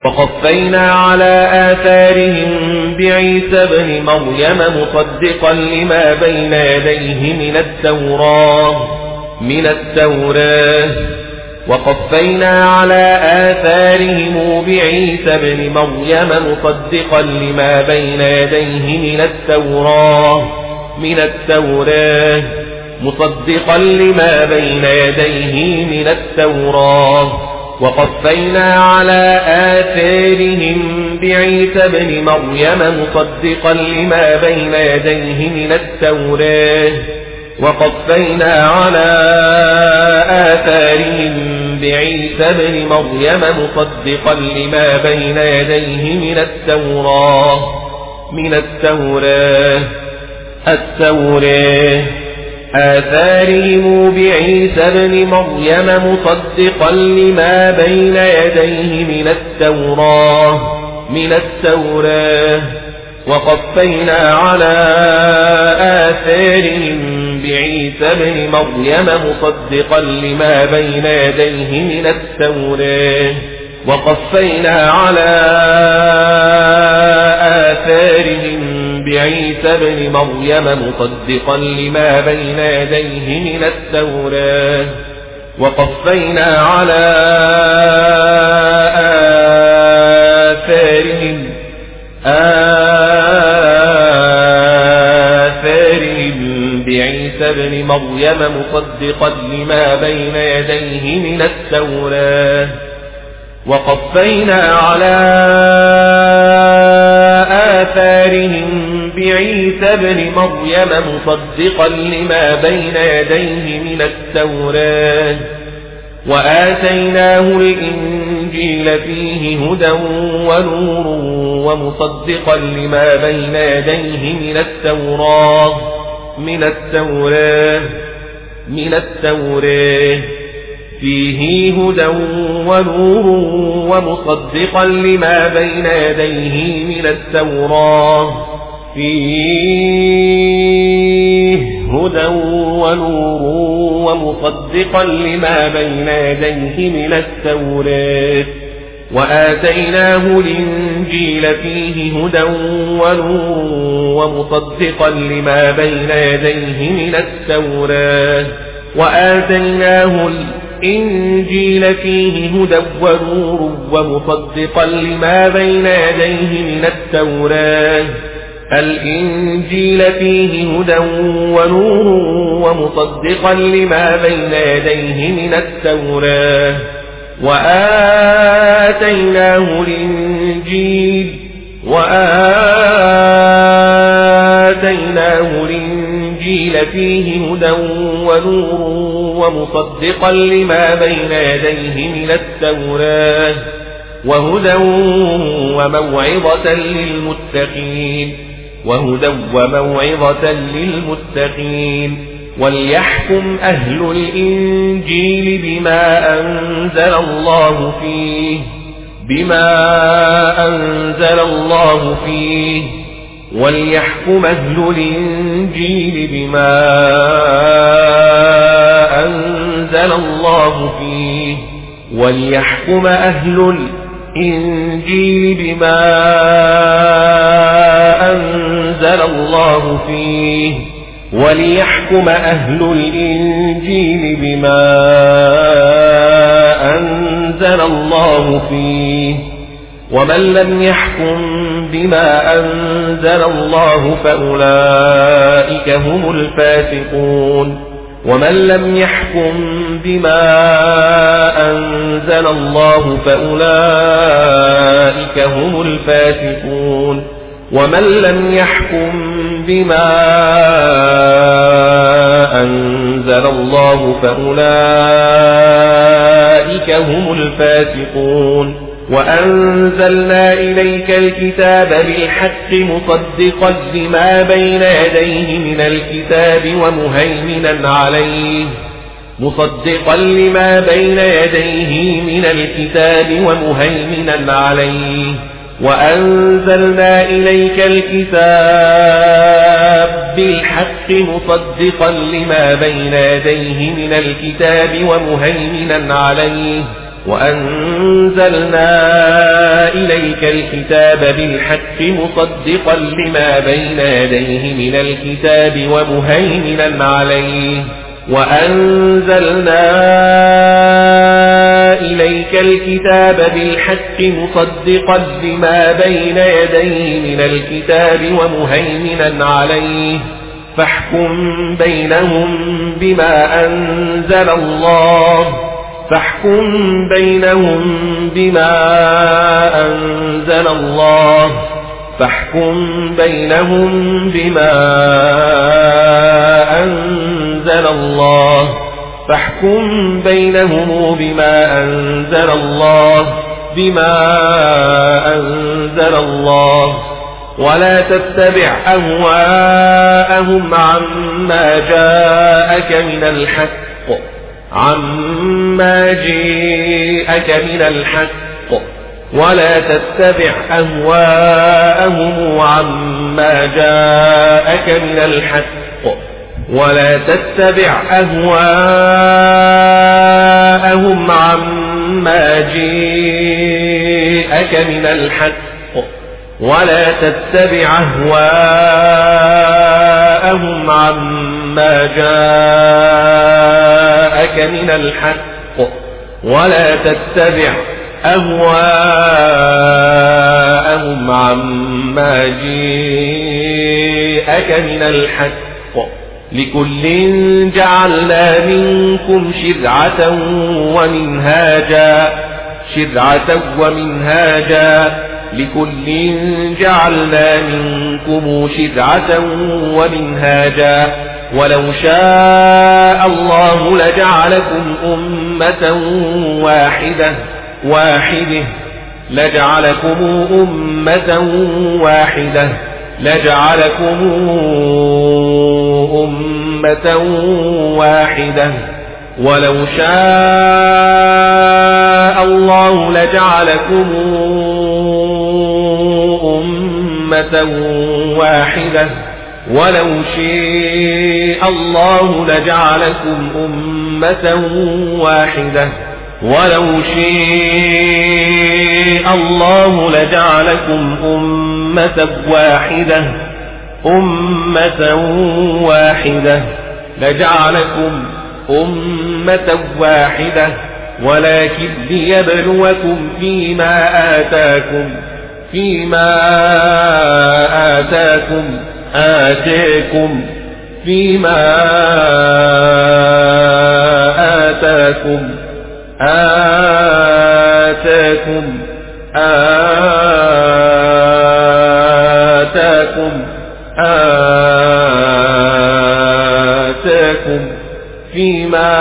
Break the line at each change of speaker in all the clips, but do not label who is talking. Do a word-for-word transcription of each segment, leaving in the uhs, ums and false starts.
وقفينا على آثارهم بعيسى ابن مريم مصدقا لما بين يديه من التوراة من التوراة وقفينا على آثارهم بعيسى ابن مريم مصدقا لما بين يديه من التوراة من التوراة مصدقا لما بين يديه من التوراة وقفينا على آثارهم بعيسى ابن مريم مصدقا لما بين يديه من التوراة وقفينا على آثارهم بعيسى ابن مريم مصدقا لما بين يديه من التوراة من التوراة التوراة آثارهم بعيسى ابن مريم مصدقا لما بين يديه من التوراة من التوراة وقفينا على آثارهم بعيسى ابن مريم مصدقا لما بين يديه من التوراة وقفينا على آثارهم بعيسى ابن مريم مصدقا لما بين يديه من التوراة وقفينا على آثارهم آثارهم بعيسى ابن مريم مصدقا لما بين يديه من التوراة وقفينا على آثارهم بعيسى ابن مريم مصدقا لما بين يديه من التوراة وآتيناه الإنجيل فيه هدى ونور ومصدقا لما بين يديه من التوراة من التوراة من التوراة فيه هدى ونور ومصدقا لما بين يديه من التوراة فيه هدى ونور ومصدقا لما بين يديه من التوراة وآتيناه الإنجيل فيه هدى ونور ومصدقا لما بين يديه من التوراة وآتيناه الإنجيل فيه هدى ونور ومصدقا لما بين يديه من التوراة الإنجيل فيه هدى ونور ومصدقا لما بين يديه من التوراة وآتيناه الإنجيل وآتيناه الإنجيل فيه هدى ونور ومصدقا لما بين يديه من التوراة وهدى وموعظة للمتقين وهدى وموعظة للمتقين وليحكم أهل الإنجيل بما أنزل الله فيه بما أنزل الله فيه وليحكم أهل الإنجيل بما أنزل الله فيه وليحكم أهل الإنجيل بما أنزل الله فيه وليحكم أهل الإنجيل بما أنزل الله فيه ومن لم يحكم بما أنزل الله فأولئك هم الفاسقون ومن لم يحكم بما أنزل الله فأولئك هم الفاسقون ومن لم يحكم بما أنزل الله فأولئك هم الفاسقون وأنزلنا إليك الكتاب بالحق مصدقا لما بين يديه من الكتاب ومهيمنا عليه مصدقا لما بين يديه من الكتاب ومهيمنا عليه وأنزلنا إليك الكتاب بالحق مصدقا لما بين يديه من الكتاب ومهيمنا عليه وأنزلنا إليك الكتاب بالحق مصدقا لما بين يديه من الكتاب ومهيمنا عليه وأنزلنا إليك الكتاب بالحق مصدقا لما بين يديه من الكتاب ومهيمنا عليه فاحكم بينهم بما أنزل الله فاحكم بينهم بما أنزل الله فاحكم بينهم بما أنزل الله فاحكم بينهم بما أنزل الله بما أنزل الله ولا تتبع أهواءهم عما جاءك من الحق عما جاءك من الحق ولا تتبع أهواءهم عما جاءك من الحق ولا تتبع أهواءهم عما جاءك من الحق ولا تتبع أهواءهم عما جاءك من الحق ولا تتبع أهواءهم عما جاءك من الحق لكل جعلنا منكم شرعة ومنهاجا شرعة ومنهاجا لكل جعلنا منكم شرعة ومنهاجا ولو شاء الله لجعلكم أمة واحدة واحدة لجعلكم أمة واحدة لجعلكم أمة واحدة ولو شاء الله لجعلكم أمة واحدة ولو شاء الله لجعلكم أمة واحدة ولو شاء الله لجعلكم أمة واحدة أمة واحدة لجعلكم أمة واحدة ولكن ليبلوكم فيما آتاكم فيما آتاكم آتاكم فيما آتاكم آتاكم آتاكم آتاكم فيما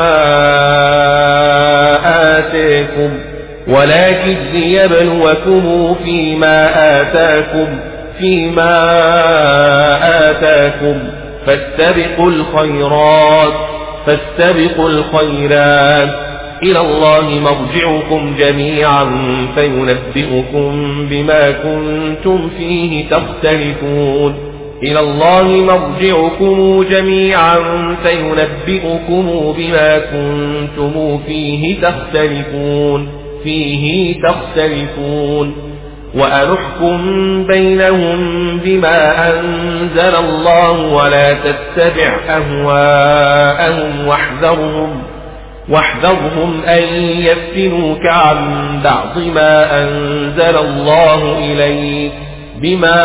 آتاكم ولكن ليبلوكم فيما آتاكم فيما آتاكم فاستبقوا الخيرات فاستبقوا الخيرات إلى الله مرجعكم جميعا فينبئكم بما كنتم فيه تختلفون إلى الله مرجعكم جميعا فينبئكم بما كنتم فيه تختلفون فيه تختلفون وأنحكم بينهم بما أنزل الله ولا تتبع أهواءهم واحذرهم واحذرهم أن يفتنوك عن بعض ما أنزل الله إليك بما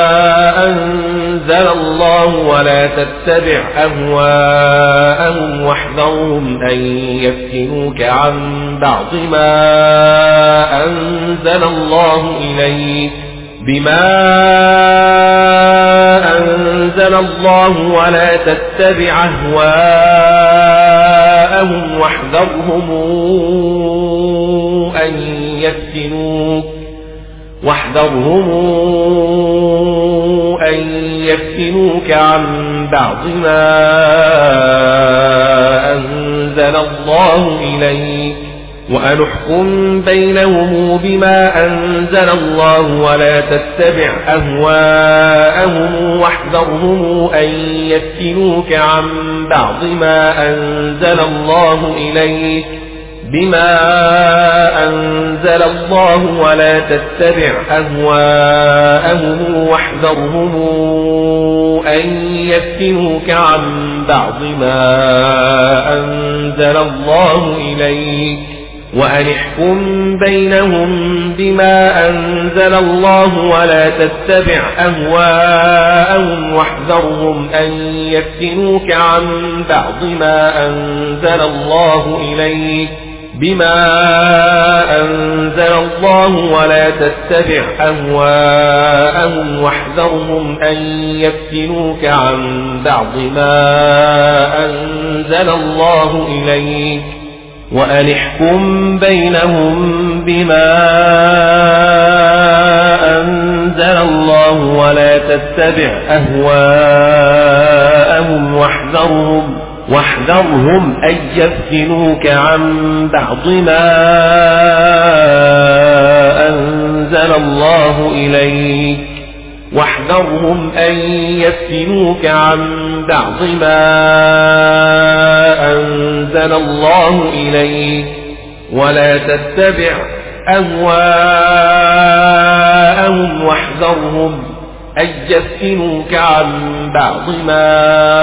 أنزل الله ولا تتبع أهواءهم واحذرهم أن يفتنوك عن بعض ما أنزل الله إليك بما أنزل الله ولا تتبع أهواءهم واحذرهم أن يفتنوك واحذرهم أن يفتنوك عن بعض ما أنزل الله إليك وأنحكم بينهم بما أنزل الله ولا تتبع أهواءهم واحذرهم أن يفتنوك عن بعض ما أنزل الله إليك بما أنزل الله ولا تتبع أهواءهم واحذرهم أن يفتنوك عن بعض ما أنزل الله إليك وأن احكم بينهم بما أنزل الله ولا تتبع أهواءهم واحذرهم أن يفتنوك عن بعض ما أنزل الله إليك بما أنزل الله ولا تتبع أهواءهم واحذرهم أن يفتنوك عن بعض ما أنزل الله إليك وأن احكم بينهم بما أنزل الله ولا تتبع أهواءهم واحذرهم واحذرهم أن يفتنوك عن بعض ما أنزل الله إليك واحذرهم أن يفتنوك عن بعض ما أنزل الله إليك ولا تتبع أهواءهم واحذرهم أن يفتنوك عن بعض ما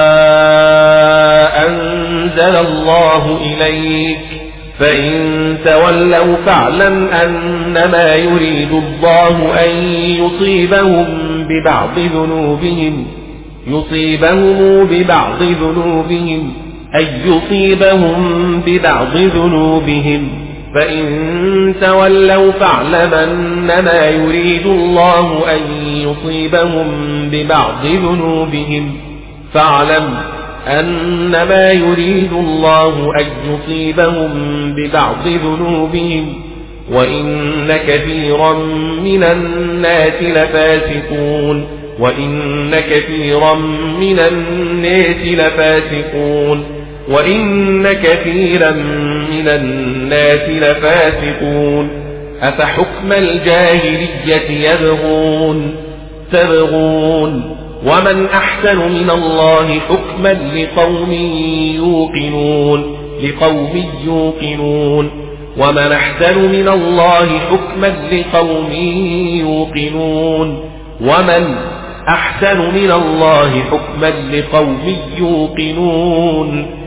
أنزل الله إليك فإن تولوا فاعلم أنما يريد الله أن يصيبهم ببعض ذنوبهم يصيبهم ببعض ذنوبهم أن يصيبهم ببعض ذنوبهم فإن تولوا فاعلم أنما يريد الله أن يصيبهم ببعض ذنوبهم فاعلم أنما يريد الله أن يصيبهم ببعض ذنوبهم وإن كثيرا من الناس لفاسقون وإن كثيرا من الناس لفاسقون وإن كثيرا من الناس لفاسقون أفحكم الجاهلية يبغون تبغون ومن أحسن من الله حكما لقوم يوقنون لقوم يوقنون ومن أحسن من الله حكما لقوم يوقنون ومن أحسن من الله حكما لقوم يوقنون